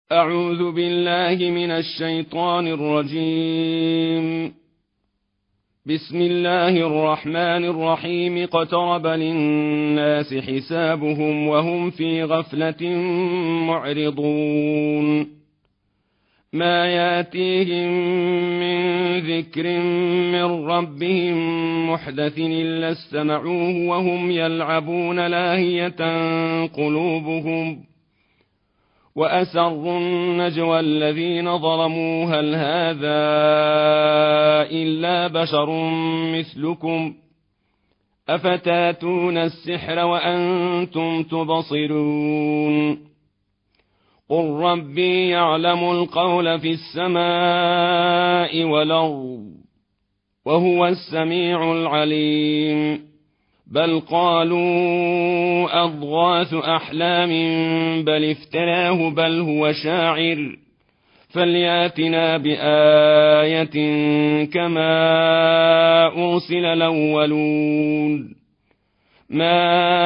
أعوذ بالله من الشيطان الرجيم. بسم الله الرحمن الرحيم. اقترب للناس حسابهم وهم في غفلة معرضون. ما ياتيهم من ذكر من ربهم محدث إلا استمعوه وهم يلعبون لاهية قلوبهم، وأسروا النجوى الذين ظلموا هل هذا إلا بشر مثلكم أفتاتون السحر وأنتم تبصرون. قل ربي يعلم القول في السماء والأرض وهو السميع العليم. بل قالوا أضغاث أحلام بل افتراه بل هو شاعر فلياتنا بآية كما أرسل الأولون. ما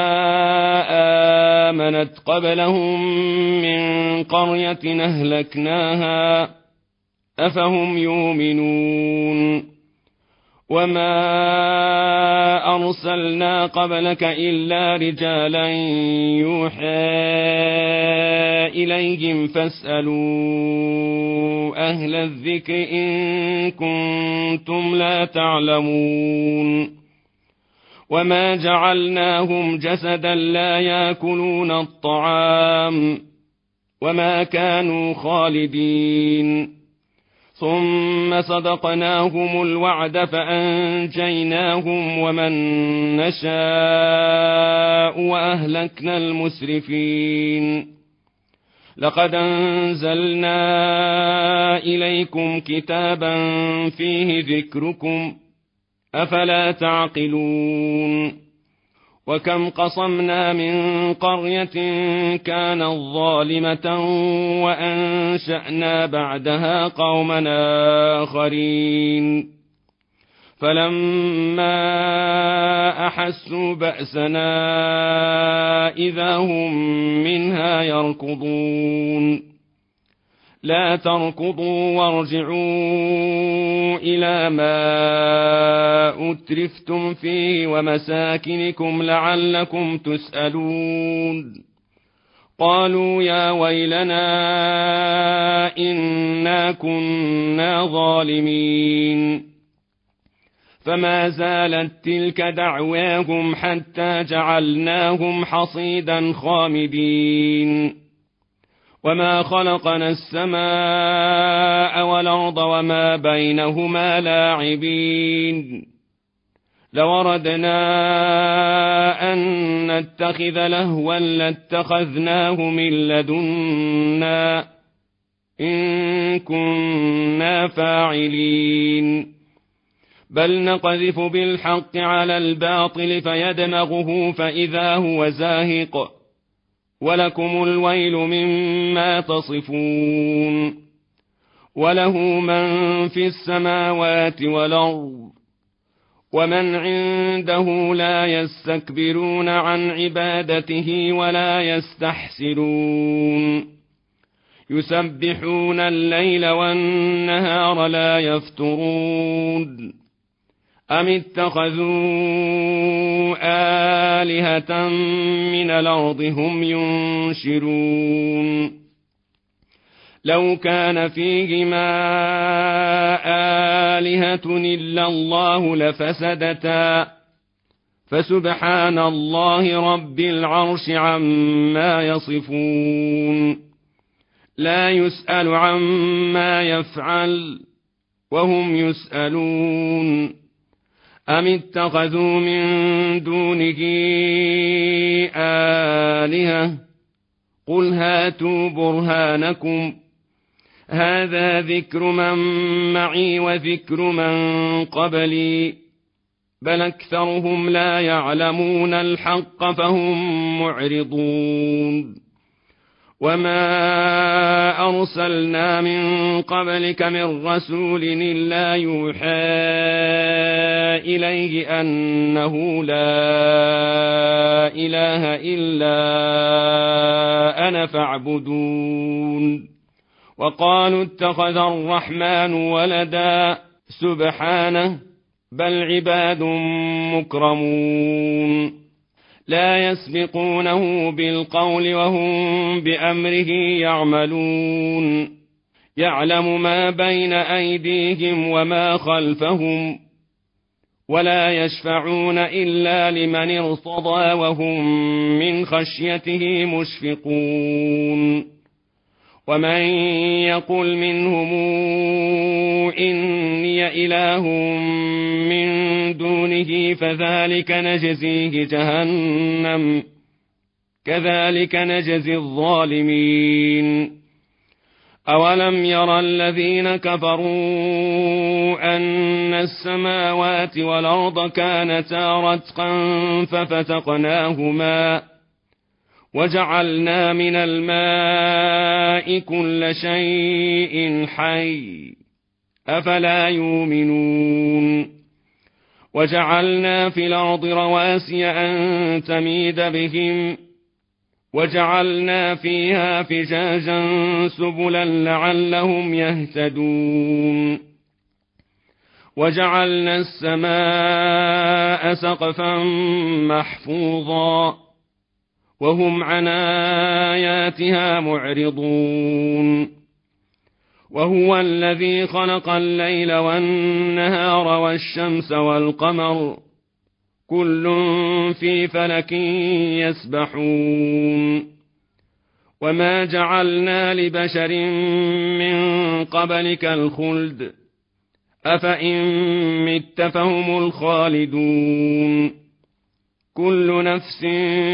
آمنت قبلهم من قرية أهلكناها أفهم يؤمنون. وما أرسلنا قبلك إلا رجالا يوحى إليهم فاسألوا أهل الذكر إن كنتم لا تعلمون. وما جعلناهم جسدا لا يأكلون الطعام وما كانوا خالدين. ثم صدقناهم الوعد فأنجيناهم ومن نشاء وأهلكنا المسرفين. لقد أنزلنا إليكم كتابا فيه ذكركم أفلا تعقلون. وكم قصمنا من قرية كانت ظالمة وأنشأنا بعدها قوما آخرين فلما أحسوا بأسنا إذا هم منها يركضون. لا تركضوا وارجعوا إلى ما أترفتم فيه ومساكنكم لعلكم تسألون. قالوا يا ويلنا إنا كنا ظالمين. فما زالت تلك دعواهم حتى جعلناهم حصيدا خامدين. وما خلقنا السماء والأرض وما بينهما لاعبين. لوردنا أن نتخذ لهوا لاتخذناه من لدنا إن كنا فاعلين. بل نقذف بالحق على الباطل فيدمغه فإذا هو زاهق ولكم الويل مما تصفون. وله من في السماوات والأرض ومن عنده لا يستكبرون عن عبادته ولا يستحسرون. يسبحون الليل والنهار لا يفترون. أم اتخذوا آلهة من الأرض هم ينشرون. لو كان فيهما آلهة إلا الله لفسدتا فسبحان الله رب العرش عما يصفون. لا يسأل عما يفعل وهم يسألون. أم اتخذوا من دونه آلهة قل هاتوا برهانكم هذا ذكر من معي وذكر من قبلي بل أكثرهم لا يعلمون الحق فهم معرضون. وما أرسلنا من قبلك من رسول إلا يوحى إليه أنه لا إله إلا أنا فاعبدون. وقالوا اتخذ الرحمن ولدا سبحانه بل عباد مكرمون لا يسبقونه بالقول وهم بأمره يعملون يعلم ما بين أيديهم وما خلفهم ولا يشفعون إلا لمن ارتضى وهم من خشيته مشفقون ومن يقل منهم إني إله من دونه فذلك نجزيه جهنم كذلك نجزي الظالمين أولم يرى الذين كفروا أن السماوات والأرض كانتا رتقا ففتقناهما وجعلنا من الماء كل شيء حي أفلا يؤمنون وجعلنا في الأرض رواسي أن تميد بهم وجعلنا فيها فجاجا سبلا لعلهم يهتدون وجعلنا السماء سقفا محفوظا وهم عن آياتها معرضون وهو الذي خلق الليل والنهار والشمس والقمر كل في فلك يسبحون وما جعلنا لبشر من قبلك الخلد أفإن مت فهم الخالدون كل نفس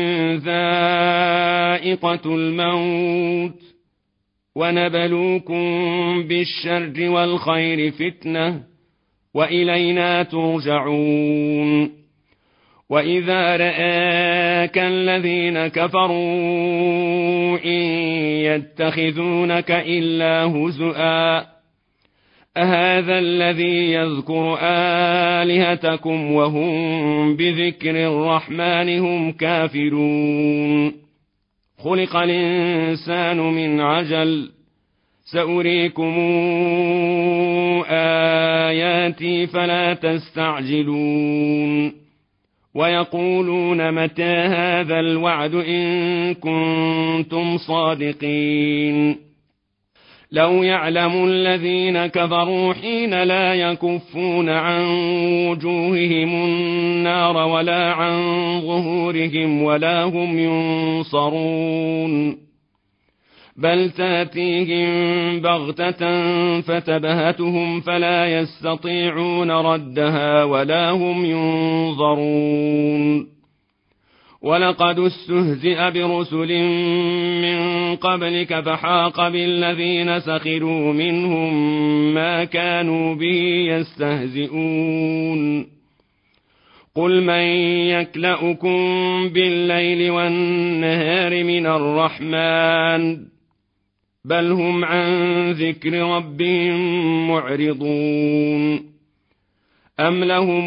ذائقة الموت ونبلوكم بالشر والخير فتنة وإلينا ترجعون وإذا رآك الذين كفروا إن يتخذونك إلا هزؤا أهذا الذي يذكر آلهتكم وهم بذكر الرحمن هم كافرون خلق الإنسان من عجل سأريكم آياتي فلا تستعجلون ويقولون متى هذا الوعد إن كنتم صادقين لو يعلم الذين كفروا حين لا يكفون عن وجوههم النار ولا عن ظهورهم ولا هم ينصرون بل تأتيهم بغتة فتبهتهم فلا يستطيعون ردها ولا هم ينظرون ولقد استهزئ برسل من قبلك فحاق بالذين سخروا منهم ما كانوا به يستهزئون قل من يكلؤكم بالليل والنهار من الرحمن بل هم عن ذكر ربهم معرضون أم لهم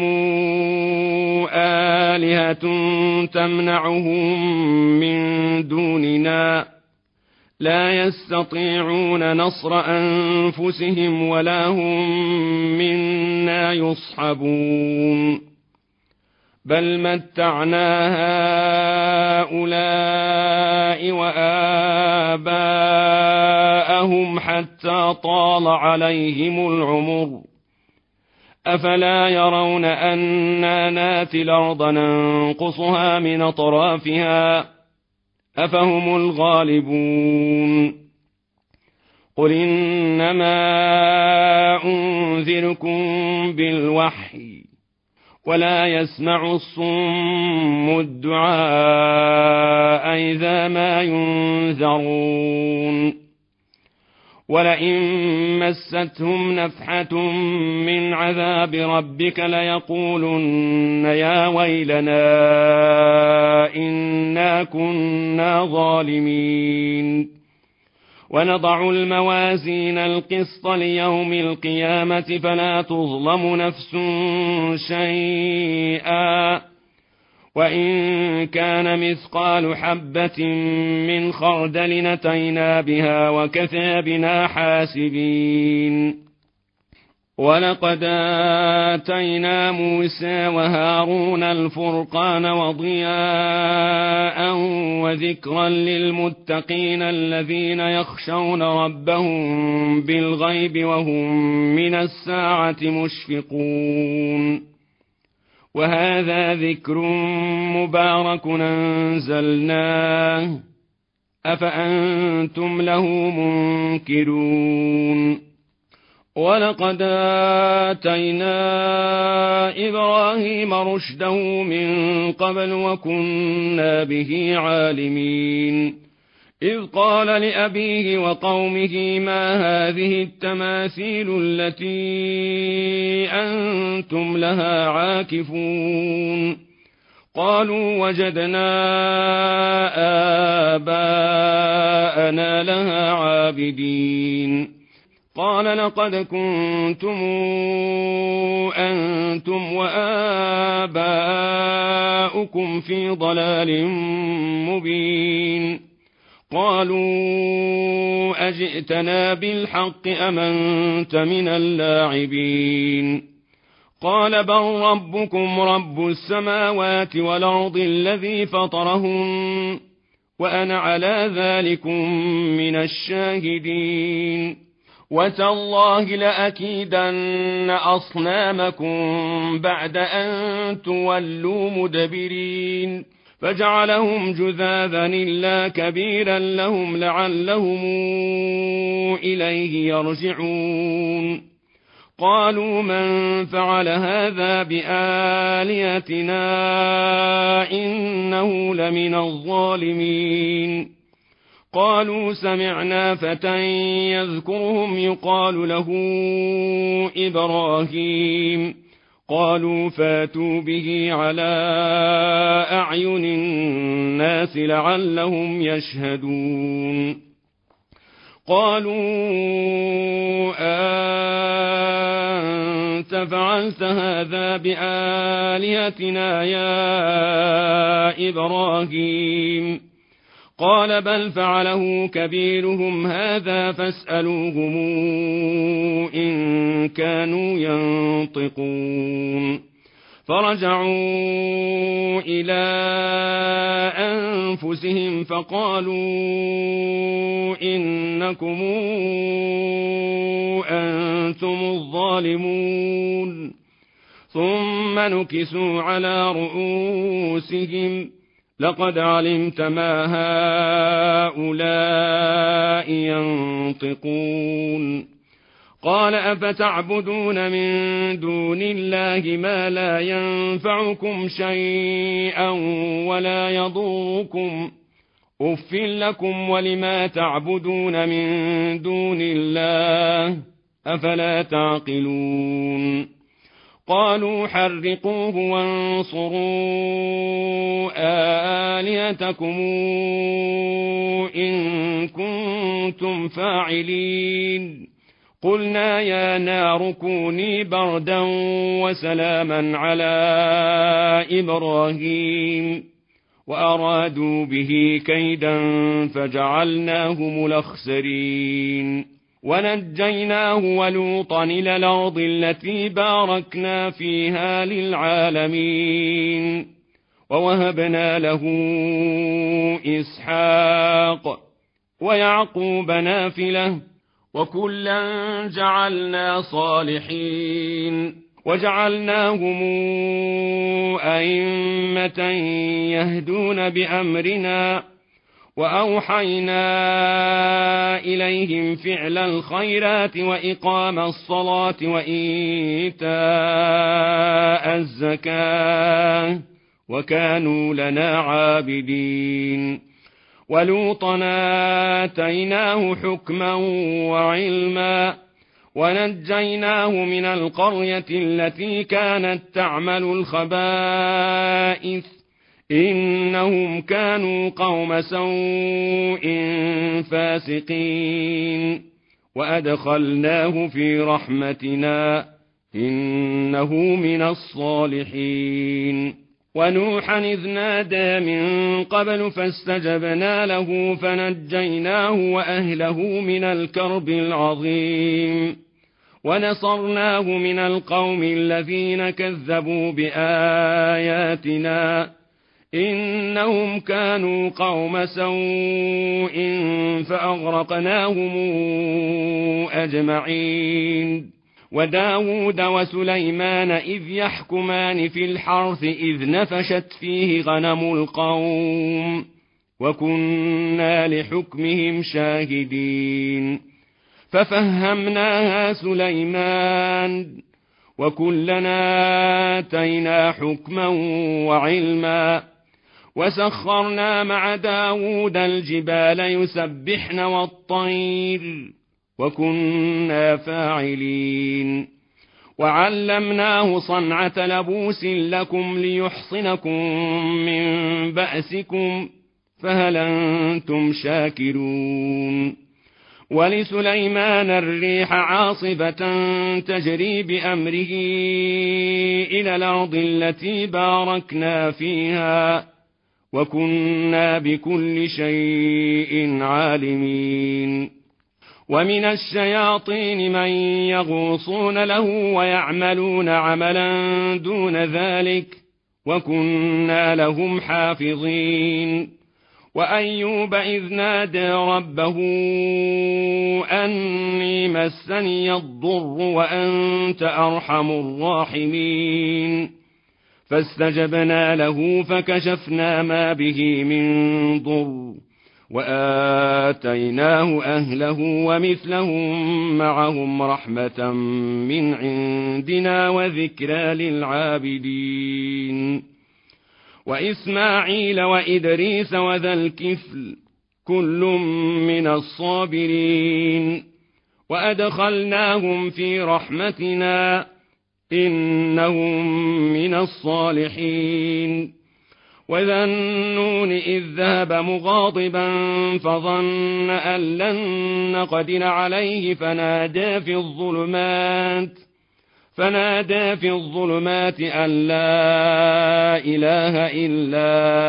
آلهة تمنعهم من دوننا لا يستطيعون نصر أنفسهم ولا هم منا يصحبون بل متعنا هؤلاء وآباءهم حتى طال عليهم العمر أفلا يرون أنا ناتي الأرض ننقصها من أطرافها أفهم الغالبون قل إنما أنذركم بالوحي ولا يسمع الصم الدعاء إذا ما ينذرون ولئن مستهم نفحة من عذاب ربك ليقولن يا ويلنا إنا كنا ظالمين ونضع الموازين القسط ليوم القيامة فلا تظلم نفس شيئا وإن كان مثقال حبة من خردل أتينا بها وكفى بنا حاسبين. ولقد آتينا موسى وهارون الفرقان وضياء وذكرا للمتقين الذين يخشون ربهم بالغيب وهم من الساعة مشفقون. وهذا ذكر مبارك أنزلناه أفأنتم له منكرون. ولقد آتينا إبراهيم رشده من قبل وكنا به عالمين. إذ قال لأبيه وقومه ما هذه التماثيل التي أنتم لها عاكفون. قالوا وجدنا آباءنا لها عابدين. قال لقد كنتم أنتم وآباؤكم في ضلال مبين. قالوا أجئتنا بالحق أم أنت من اللاعبين. قال بل ربكم رب السماوات والأرض الذي فطرهن وأنا على ذلكم من الشاهدين. وتالله لأكيدن أصنامكم بعد أن تولوا مدبرين. فجعلهم جذاذا إلا كبيرا لهم لعلهم إليه يرجعون. قالوا من فعل هذا بآلهتنا إنه لمن الظالمين. قالوا سمعنا فتى يذكرهم يقال له إبراهيم. قالوا فاتوا به على أعين الناس لعلهم يشهدون. قالوا أنت فعلت هذا بآلهتنا يا إبراهيم. قال بل فعله كبيرهم هذا فاسألوهم إن كانوا ينطقون. فرجعوا إلى أنفسهم فقالوا إنكم أنتم الظالمون. ثم نكسوا على رؤوسهم لقد علمت ما هؤلاء ينطقون. قال أفتعبدون من دون الله ما لا ينفعكم شيئا ولا يضركم أف لكم ولما تعبدون من دون الله أفلا تعقلون. قالوا حرقوه وانصروا آلهتكم إن كنتم فاعلين. قلنا يا نار كوني بردا وسلاما على إبراهيم وأرادوا به كيدا فجعلناهم الأخسرين. ونجيناه ولوطا إلى الأرض التي باركنا فيها للعالمين. ووهبنا له إسحاق ويعقوب نافلة وكلا جعلنا صالحين. وجعلناهم أئمة يهدون بأمرنا وأوحينا إليهم فعل الخيرات وإقام الصلاة وإيتاء الزكاة وكانوا لنا عابدين. ولوطا آتيناه حكما وعلما ونجيناه من القرية التي كانت تعمل الخبائث إنهم كانوا قوم سوء فاسقين. وأدخلناه في رحمتنا إنه من الصالحين. ونوحا إذ نادى من قبل فاستجبنا له فنجيناه وأهله من الكرب العظيم ونصرناه من القوم الذين كذبوا بآياتنا إنهم كانوا قوم سوء فأغرقناهم أجمعين وداود وسليمان إذ يحكمان في الحرث إذ نفشت فيه غنم القوم وكنا لحكمهم شاهدين ففهمناها سليمان وكلنا آتينا حكما وعلما وسخرنا مع داود الجبال يسبحن والطير وكنا فاعلين وعلمناه صنعة لبوس لكم ليحصنكم من بأسكم فهل أنتم شاكرون ولسليمان الريح عاصفة تجري بأمره إلى الأرض التي باركنا فيها وكنا بكل شيء عالمين ومن الشياطين من يغوصون له ويعملون عملا دون ذلك وكنا لهم حافظين وأيوب إذ نادى ربه أني مسني الضر وأنت أرحم الراحمين فاستجبنا له فكشفنا ما به من ضر وآتيناه أهله ومثلهم معهم رحمة من عندنا وذكرى للعابدين وإسماعيل وإدريس وذا الكفل كل من الصابرين وأدخلناهم في رحمتنا إنهم من الصالحين وذا النون إذ ذهب مغاضبا فظن أن لن نقدر عليه فنادى في الظلمات أن لا إله إلا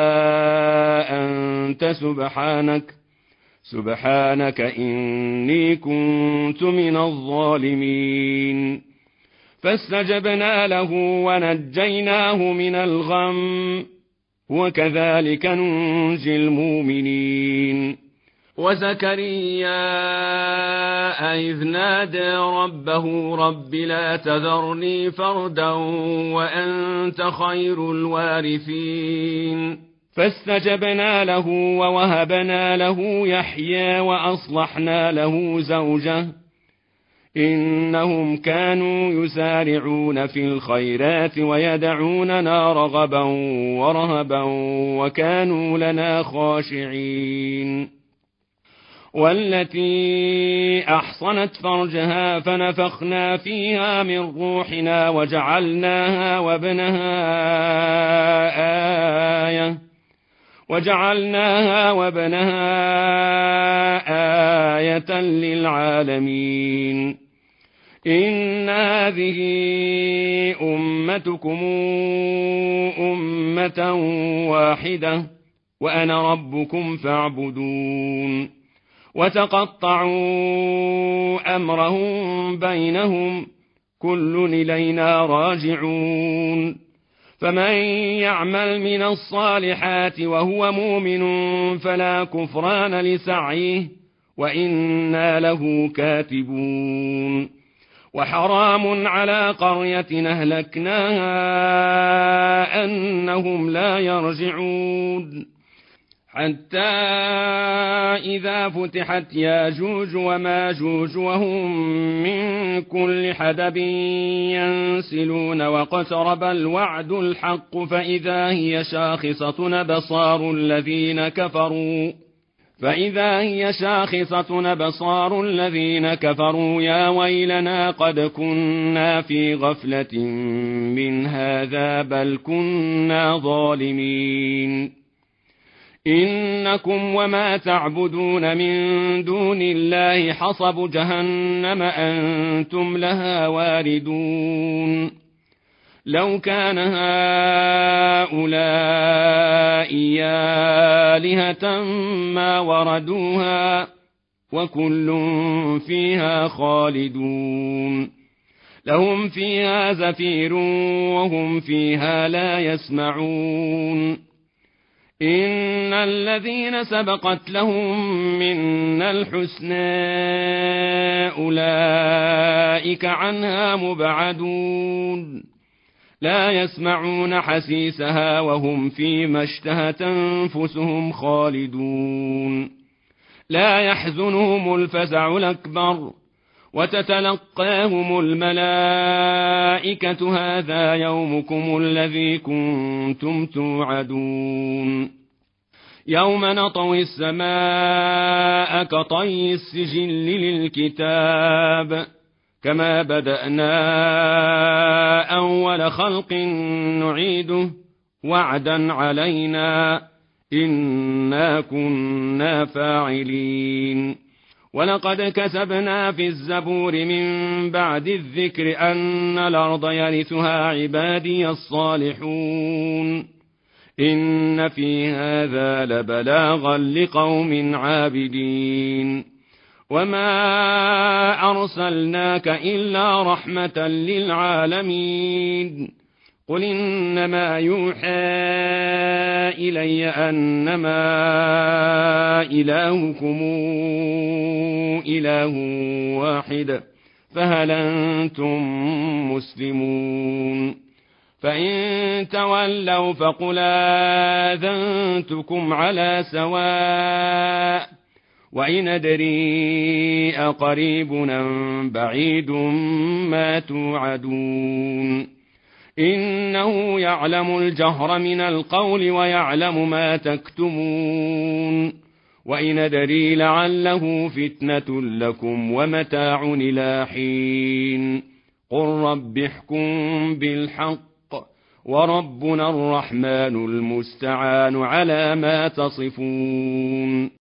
أنت سبحانك إني كنت من الظالمين فاستجبنا له ونجيناه من الغم وكذلك ننجي المؤمنين وزكريا إذ نادى ربه رب لا تذرني فردا وأنت خير الوارثين فاستجبنا له ووهبنا له يحيى وأصلحنا له زوجه إنهم كانوا يسارعون في الخيرات ويدعوننا رغبا ورهبا وكانوا لنا خاشعين والتي أحصنت فرجها فنفخنا فيها من روحنا وجعلناها وابنها آية للعالمين إن هذه أمتكم أمة واحدة وأنا ربكم فاعبدون وتقطعوا أمرهم بينهم كل إلينا راجعون فمن يعمل من الصالحات وهو مؤمن فلا كفران لسعيه وإنا له كاتبون وحرام على قرية أهلكناها أنهم لا يرجعون حتى إذا فتحت ياجوج وماجوج وهم من كل حدب ينسلون واقترب الوعد الحق فإذا هي شاخصة أبصار الذين كفروا يا ويلنا قد كنا في غفلة من هذا بل كنا ظالمين إنكم وما تعبدون من دون الله حصب جهنم أنتم لها واردون لو كان هؤلاء آلهة ما وردوها وكل فيها خالدون لهم فيها زفير وهم فيها لا يسمعون إن الذين سبقت لهم منا الحسنى أولئك عنها مبعدون لا يسمعون حسيسها وهم فيما اشتهت أنفسهم خالدون لا يحزنهم الفزع الأكبر وتتلقاهم الملائكة هذا يومكم الذي كنتم توعدون يوم نطوي السماء كطي السجل للكتاب كما بدأنا أول خلق نعيده وعدا علينا إنا كنا فاعلين ولقد كتبنا في الزبور من بعد الذكر أن الأرض يرثها عبادي الصالحون إن في هذا لبلاغا لقوم عابدين وما أرسلناك إلا رحمة للعالمين قل إنما يوحى إلي أنما إلهكم إله واحد فهل أنتم مسلمون فإن تولوا فقل آذنتكم على سواء وإن أدري أقريب أم بعيد ما توعدون إنه يعلم الجهر من القول ويعلم ما تكتمون وإن أدري لعله فتنة لكم ومتاع إلى حين قل رب احكم بالحق وربنا الرحمن المستعان على ما تصفون